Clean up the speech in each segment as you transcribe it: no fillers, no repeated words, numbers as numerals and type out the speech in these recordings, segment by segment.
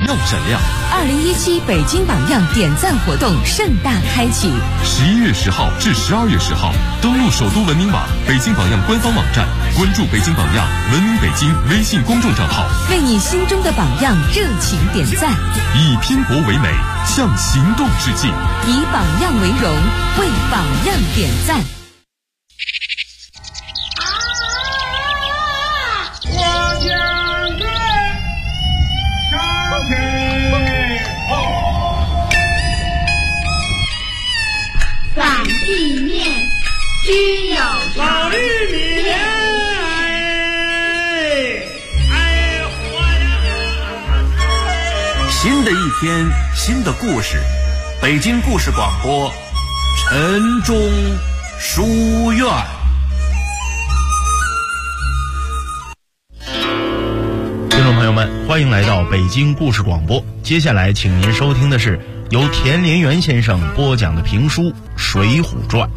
耀闪亮。 2017北京榜样点赞活动盛大开启 ，11月10号至12月10号，登录首都文明网、北京榜样官方网站，关注北京榜样、文明北京微信公众账号， 为你心中的榜样热情点赞。 以拼搏为美，向行动致敬。 以榜样为荣，为榜样点赞。 散地面，须有老玉米莲， 新的一天，新的故事，北京故事广播，晨钟书院。 听众朋友们，欢迎来到北京故事广播。接下来，请您收听的是由田连元先生播讲的评书《水浒传》。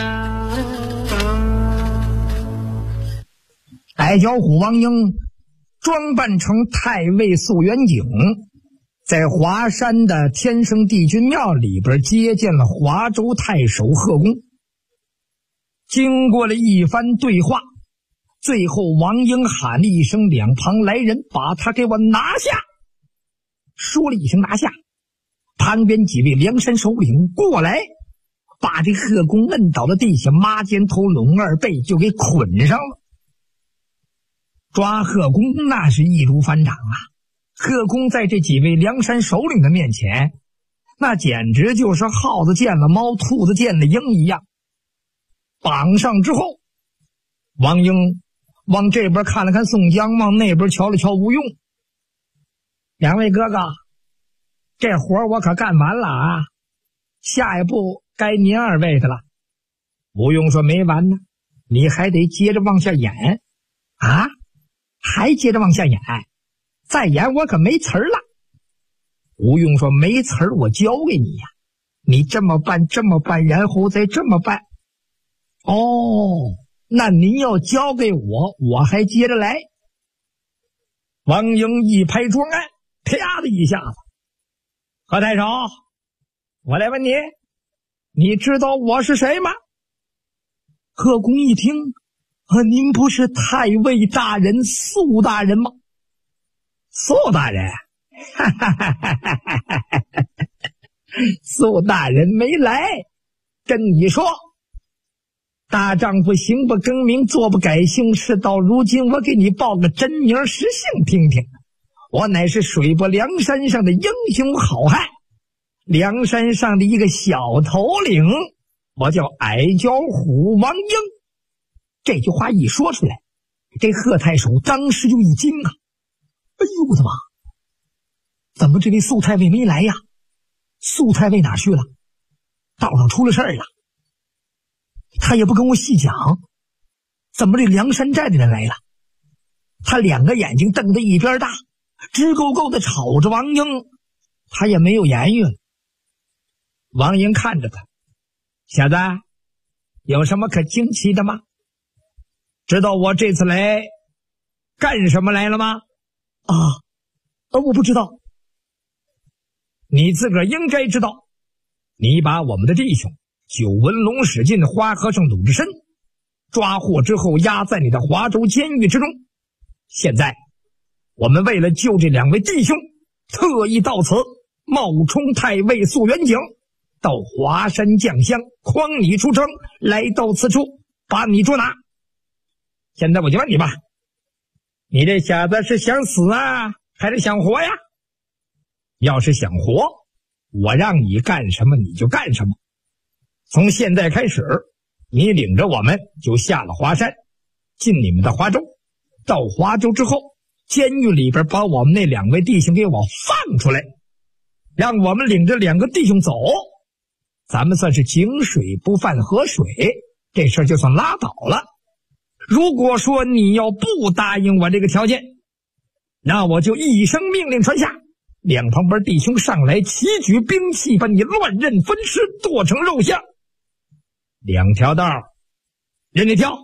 矮脚虎王英装扮成太尉肃元景，在华山的天生帝君庙里边接见了华州太守贺公。经过了一番对话，最后王英喊了一声，两旁来人把他给我拿下。说了一声拿下，旁边几位梁山首领过来，把这贺公摁倒了地下，抹肩头拢二背就给捆上了。抓贺公那是易如反掌啊！贺公在这几位梁山首领的面前，那简直就是耗子见了猫，兔子见了鹰一样。绑上之后，王英往这边看了看宋江，往那边瞧了瞧吴用。两位哥哥，这活我可干完了啊，下一步该您二位的了。吴用说没完呢，你还得接着往下演啊，还接着往下演，再演我可没词儿了。吴用说没词儿我教给你呀，你这么办这么办，然后再这么办。哦，那您要交给我，我还接着来。王英一拍桌案，啪的一下子，何太守，我来问你，你知道我是谁吗？贺公一听，您不是太尉大人肃大人吗？肃大人，哈哈哈哈哈哈！肃大人没来，跟你说，大丈夫行不更名，坐不改姓，事到如今我给你报个真名实姓听听。我乃是水泊梁山上的英雄好汉，梁山上的一个小头领，我叫矮脚虎王英。这句话一说出来，这贺太守当时就一惊啊！哎呦我的妈，怎么这位肃太尉没来呀？肃太尉哪去了？道上出了事儿了。他也不跟我细讲，怎么这梁山寨的人来了？他两个眼睛瞪得一边大，直勾勾的瞅着王英，他也没有言语了。王英看着他，小子，有什么可惊奇的吗？知道我这次来干什么来了吗？我不知道。你自个儿应该知道，你把我们的弟兄九纹龙史进、花和尚鲁智深抓获之后，押在你的华州监狱之中。现在我们为了救这两位弟兄，特意到此冒充太尉肃元景，到华山将相诓你出城，来到此处把你捉拿。现在我就问你吧，你这小子是想死啊，还是想活呀？要是想活，我让你干什么你就干什么。从现在开始，你领着我们就下了华山，进你们的华州。到华州之后，监狱里边把我们那两位弟兄给我放出来，让我们领着两个弟兄走，咱们算是井水不犯河水，这事儿就算拉倒了。如果说你要不答应我这个条件，那我就一声命令传下，两旁边弟兄上来齐举兵器，把你乱刃分尸，剁成肉馅。两条道任你挑。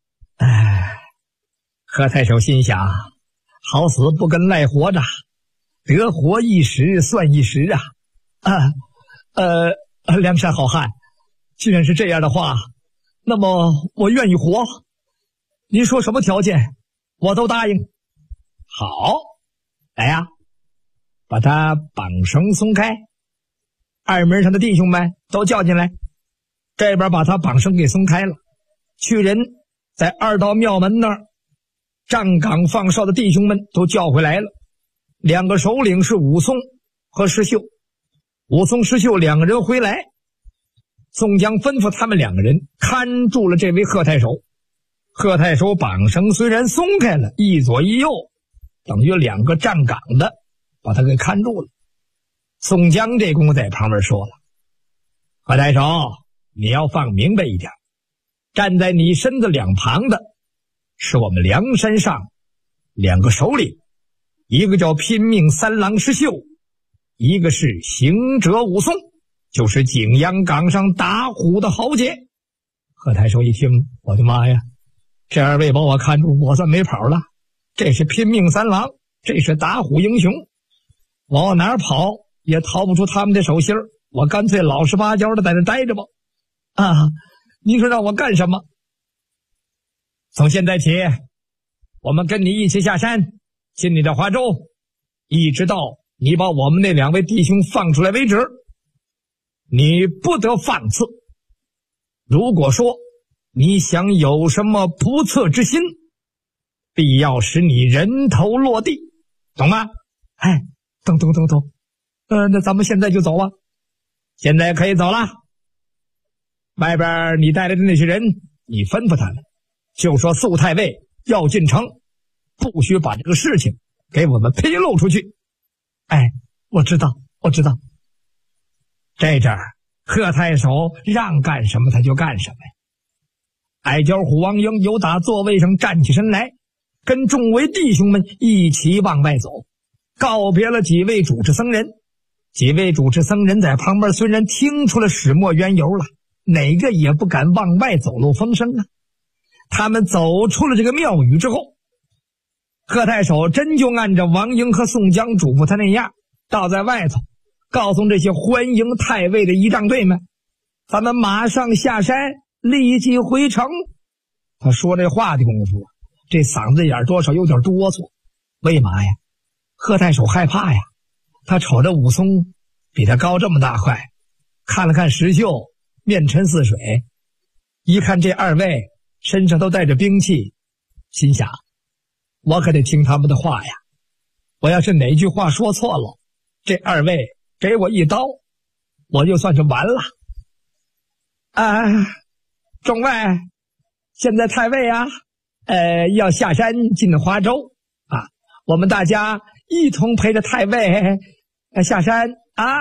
贺太守心想，好死不跟赖活着， 得活一时算一时啊！梁山好汉，既然是这样的话，那么我愿意活。您说什么条件，我都答应。好，来呀，把他绑绳松开，二门上的弟兄们都叫进来。这边把他绑绳给松开了，去人在二道庙门那儿站岗放哨的弟兄们都叫回来了。两个首领是武松和石秀，武松、石秀两个人回来，宋江吩咐他们两个人看住了这位贺太守。贺太守绑绳虽然松开了，一左一右，等于两个站岗的把他给看住了。宋江这功夫在旁边说了：贺太守，你要放明白一点，站在你身子两旁的是我们梁山上两个首领，一个叫拼命三郎石秀，一个是行者武松，就是景阳岗上打虎的豪杰。贺太守一听，我的妈呀，这二位把我看住，我算没跑了。这是拼命三郎，这是打虎英雄，我往哪儿跑也逃不出他们的手心儿，我干脆老实巴交的在这待着吧。您说让我干什么？从现在起，我们跟你一起下山，进你的华州，一直到你把我们那两位弟兄放出来为止，你不得放肆。如果说你想有什么不测之心，必要使你人头落地，懂吗？懂。那咱们现在就走啊。现在可以走了。外边你带来的那些人，你吩咐他们，就说宿太尉要进城，不许把这个事情给我们披露出去。我知道。这阵儿贺太守让干什么他就干什么呀。矮脚虎王英由打座位上站起身来，跟众位弟兄们一起往外走，告别了几位主持僧人。几位主持僧人在旁边虽然听出了始末缘由了，哪个也不敢往外走漏风声啊。他们走出了这个庙宇之后，贺太守真就按照王英和宋江嘱咐他那样，倒在外头告诉这些欢迎太尉的仪仗队们，咱们马上下山，立即回城。他说这话的功夫，这嗓子眼多少有点哆嗦。为嘛呀？贺太守害怕呀。他瞅着武松比他高这么大块，看了看石秀面沉似水，一看这二位身上都带着兵器，心想我可得听他们的话呀。我要是哪句话说错了，这二位给我一刀，我就算是完了。众位，现在太尉要下山进华州我们大家一同陪着太尉下山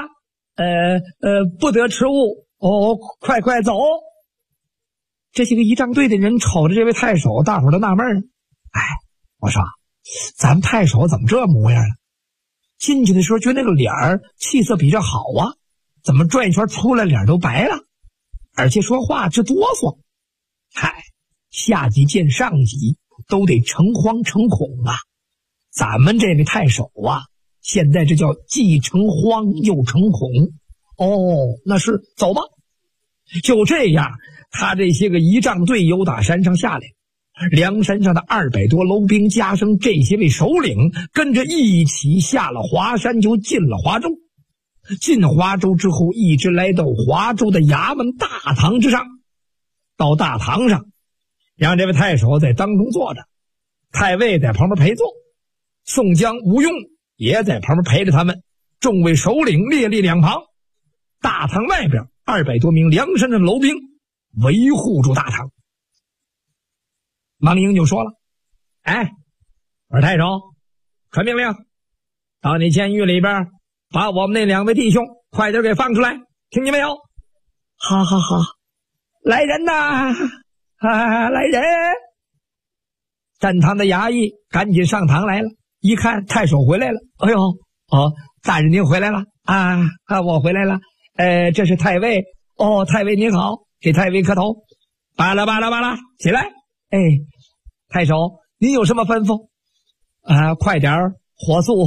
不得迟误快走。这些个仪仗队的人瞅着这位太守，大伙儿都纳闷儿。我说咱们太守怎么这模样了？进去的时候觉得那个脸儿气色比较好怎么转一圈出来脸都白了，而且说话直哆嗦。下级见上级都得诚惶诚恐咱们这位太守现在这叫既诚慌又诚恐。那是走吧。就这样，他这些个仪仗队由打山上下来，梁山上的200多楼兵加上这些位首领跟着一起下了华山，就进了华州。进华州之后，一直来到华州的衙门大堂之上。到大堂上，让这位太守在当中坐着，太尉在旁边陪坐，宋江、吴用也在旁边陪着他们，众位首领列立两旁。大堂外边200多名梁山的楼兵维护住大堂。王英就说了：我说太守，传命令，到你监狱里边把我们那两位弟兄快点给放出来，听见没有？好，来人呐！来人！站堂的衙役赶紧上堂来了，一看太守回来了，大人您回来了我回来了。这是太尉。太尉您好，给太尉磕头。巴拉，起来。太守您有什么吩咐？快点火速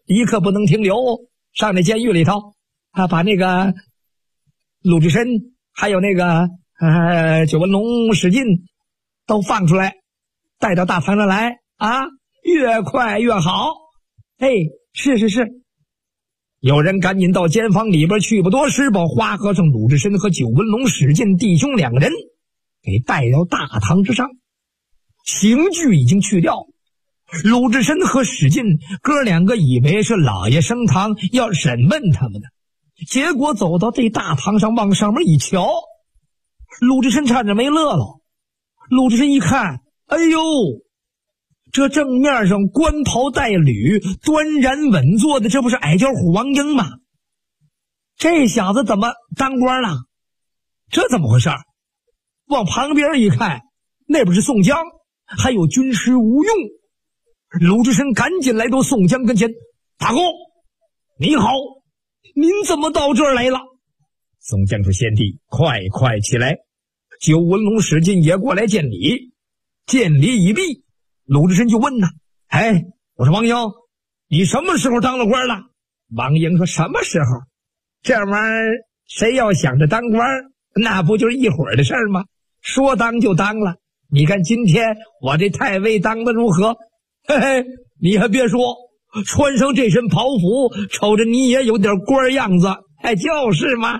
一刻不能停留，上那监狱里头把那个鲁智深还有那个九纹龙史进都放出来，带到大堂上来啊，越快越好。哎，是，有人赶紧到监房里边去，不多时把花和尚鲁智深和九纹龙史进弟兄两个人给带到大堂之上。刑具已经去掉，鲁智深和史进哥两个以为是老爷升堂要审问他们的，结果走到这大堂上往上面一瞧，鲁智深差点没乐了。鲁智深一看，哎呦，这正面上官袍带履，端然稳坐的，这不是矮脚虎王英吗？这小子怎么当官了？这怎么回事？往旁边一看，那边是宋江，还有军师吴用。鲁智深赶紧来到宋江跟前，大哥你好，您怎么到这儿来了？宋江说，贤弟快起来。九纹龙史进也过来见礼，见礼已毕，鲁智深就问哎，我说王英，你什么时候当了官了？王英说，什么时候？这玩意儿谁要想着当官，那不就是一会儿的事儿吗？说当就当了。你看今天我这太尉当的如何？嘿嘿，你还别说，穿上这身袍服，瞅着你也有点官样子。哎，就是嘛。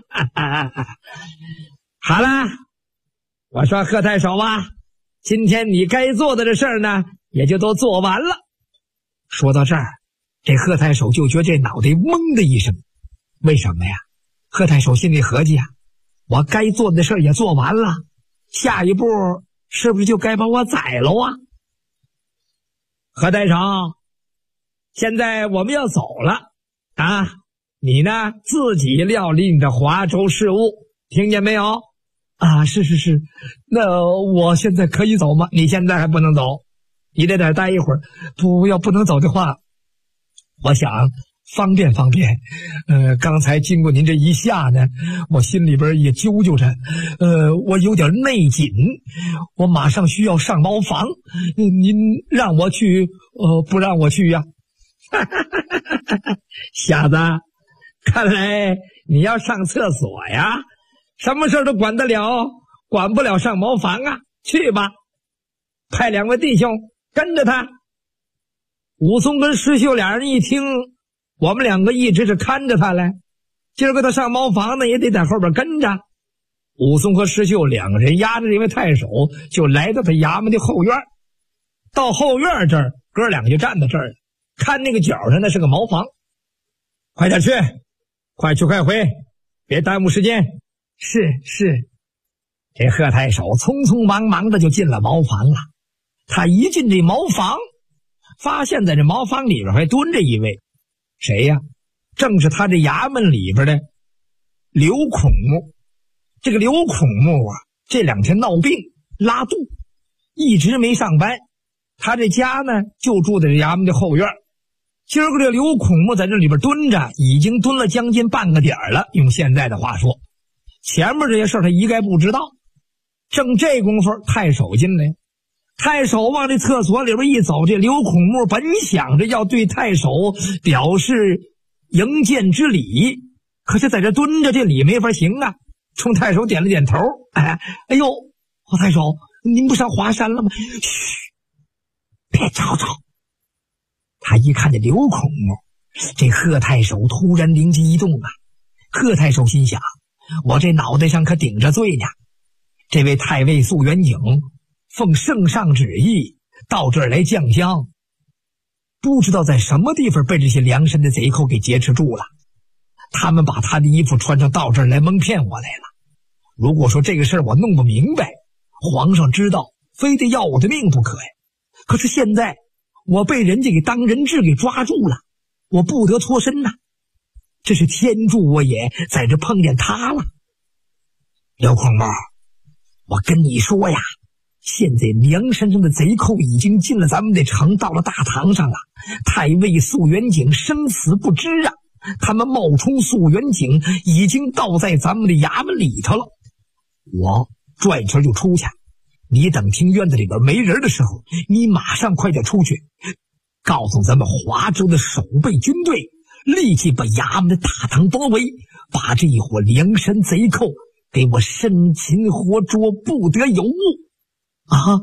好了，我说贺太守啊，今天你该做的这事儿呢，也就都做完了。说到这儿，这贺太守就觉得这脑袋懵的一声。为什么呀？贺太守心里合计我该做的事儿也做完了，下一步是不是就该把我宰了啊？贺太守，现在我们要走了你呢自己料理你的华州事务，听见没有？是，那我现在可以走吗？你现在还不能走，你得待一会儿。不能走的话，我想方便。刚才经过您这一下呢，我心里边也揪着，我有点内紧，我马上需要上茅房，您让我去，不让我去呀？小子，看来你要上厕所呀？什么事都管得了，管不了上茅房啊？去吧，派两位弟兄跟着他。武松跟石秀俩人一听，我们两个一直是看着他来，今儿个他上茅房呢，也得在后边跟着。武松和石秀两个人押着这位太守，就来到他衙门的后院。到后院这儿，哥两个就站在这儿，看那个角上那是个茅房。快点去，快去快回，别耽误时间。是。这贺太守匆匆忙忙的就进了茅房了。他一进这茅房，发现在这茅房里边还蹲着一位，谁呀？正是他这衙门里边的刘孔目。这个刘孔目这两天闹病拉肚，一直没上班。他这家呢就住在这衙门的后院。今儿个这刘孔目在这里边蹲着，已经蹲了将近半个点了。用现在的话说，前面这些事他一概不知道。正这功夫，太守进来，太守往这厕所里边一走，这刘孔目本想着要对太守表示迎见之礼，可是在这蹲着，这礼没法行啊。冲太守点了点头，哎呦，侯太守，您不上华山了吗？嘘，别吵吵。他一看见刘孔目，这贺太守突然灵机一动贺太守心想，我这脑袋上可顶着罪呢。这位太尉肃元景奉圣上旨意到这儿来降香，不知道在什么地方被这些梁山的贼寇给劫持住了。他们把他的衣服穿上到这儿来蒙骗我来了。如果说这个事儿我弄不明白，皇上知道非得要我的命不可呀。可是现在我被人家给当人质给抓住了，我不得脱身呐。这是天助我也，在这碰见他了。刘孔目，我跟你说呀，现在梁山上的贼寇已经进了咱们的城，到了大堂上了。太尉肃元景生死不知啊，他们冒充肃元景已经到在咱们的衙门里头了。我转一圈就出去，你等听院子里边没人的时候，你马上快点出去， 告诉咱们华州的守备军队立即把衙门的大堂包围，把这一伙梁山贼寇给我生擒活捉，不得有误。啊，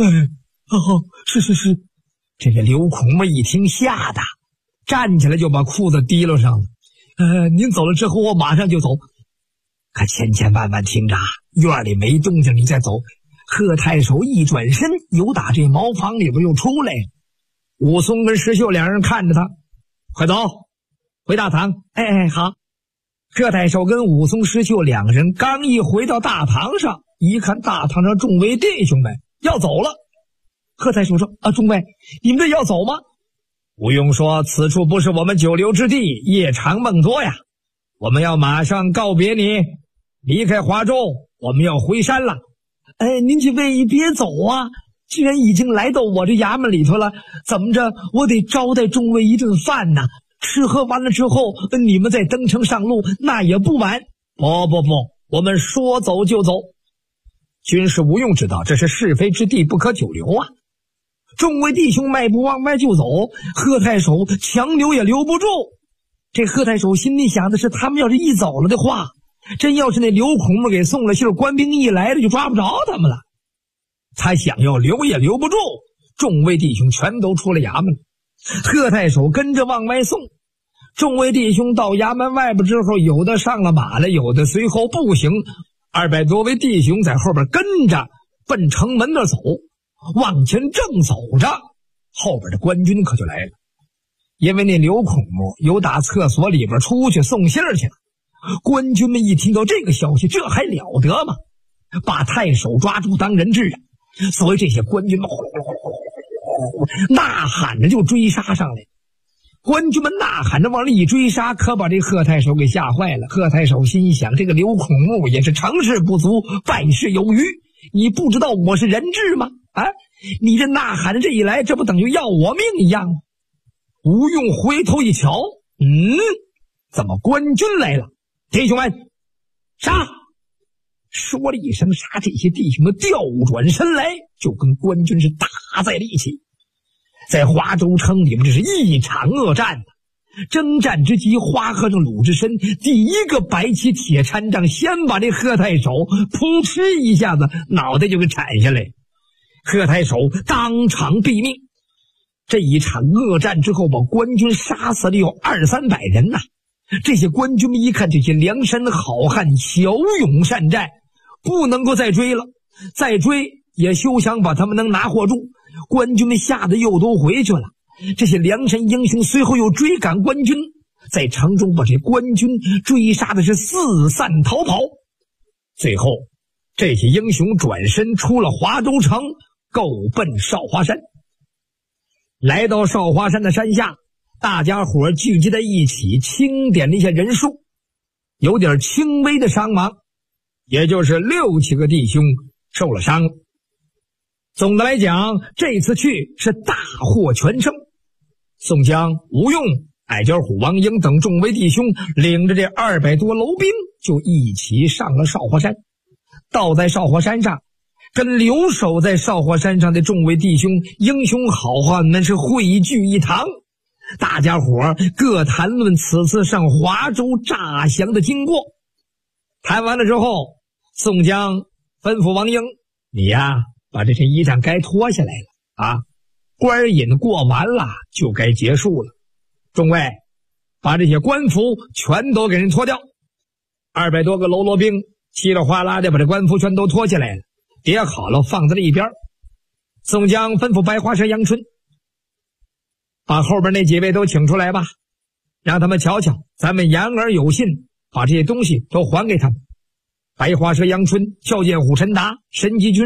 是。这个刘孔目一听，吓得站起来就把裤子提溜上了。您走了之后，我马上就走。可千万听着，院里没动静，你再走。贺太守一转身，由打这茅房里边又出来了。武松跟石秀两人看着他，快走，回大堂。好。贺太守跟武松、石秀两人刚一回到大堂上，一看大堂上众位弟兄们要走了。贺太守说：众位，你们这要走吗？不用说，此处不是我们久留之地，夜长梦多呀。我们要马上告别你，离开华州，我们要回山了。您几位别走啊，既然已经来到我这衙门里头了，怎么着我得招待众位一顿饭呢？吃喝完了之后，你们再登城上路，那也不晚。不，我们说走就走。军师吴用知道这是是非之地，不可久留啊。众位弟兄迈步往外就走，贺太守强留也留不住。这贺太守心里想的是，他们要是一走了的话，真要是那刘孔目给送了信，官兵一来了就抓不着他们了。他想要留也留不住，众位弟兄全都出了衙门，贺太守跟着往外送。众位弟兄到衙门外边之后，有的上了马了，有的随后步行，200多位弟兄在后边跟着奔城门那走。往前正走着，后边的官军可就来了。因为那刘孔目有打厕所里边出去送信去了，官军们一听到这个消息，这还了得吗？把太守抓住当人质啊！所以这些官军们呐喊着就追杀上来。官军们呐喊着往里一追杀，可把这贺太守给吓坏了。贺太守心想，这个刘孔目也是成事不足，败事有余，你不知道我是人质吗？你这呐喊着这一来，这不等于要我命一样吗？吴用回头一瞧，怎么官军来了？弟兄们，杀！说了一声杀，这些弟兄们调转身来，就跟官军是打在了一起。在华州城里面，这是一场恶战。征战之际，花和尚鲁智深第一个摆起铁禅杖，先把这贺太守扑哧一下子脑袋就给铲下来。贺太守当场毙命。这一场恶战之后，把官军杀死了有200-300人呐。这些官军们一看这些梁山好汉骁勇善战，不能够再追了，再追也休想把他们能拿获住。官军们吓得又都回去了。这些梁山英雄随后又追赶官军，在城中把这官军追杀的是四散逃跑。最后这些英雄转身出了华州城，够奔少华山。来到少华山的山下，大家伙聚集在一起，清点了一下人数，有点轻微的伤亡，也就是6-7个弟兄受了伤。总的来讲，这次去是大获全胜。宋江、吴用、矮脚虎王英等众位弟兄领着这200多楼兵就一起上了少华山。到在少华山上，跟留守在少华山上的众位弟兄英雄好汉们是汇聚一堂，大家伙各谈论此次上华州诈降的经过。谈完了之后，宋江吩咐王英，你呀把这身衣裳该脱下来了啊，官瘾过完了就该结束了。众位把这些官服全都给人脱掉。200多个喽啰兵稀里哗啦的把这官服全都脱下来了，叠好了放在了一边。宋江吩咐白花蛇杨春，把后边那几位都请出来吧，让他们瞧瞧，咱们言而有信，把这些东西都还给他们。白花蛇杨春、笑剑虎陈达、神机军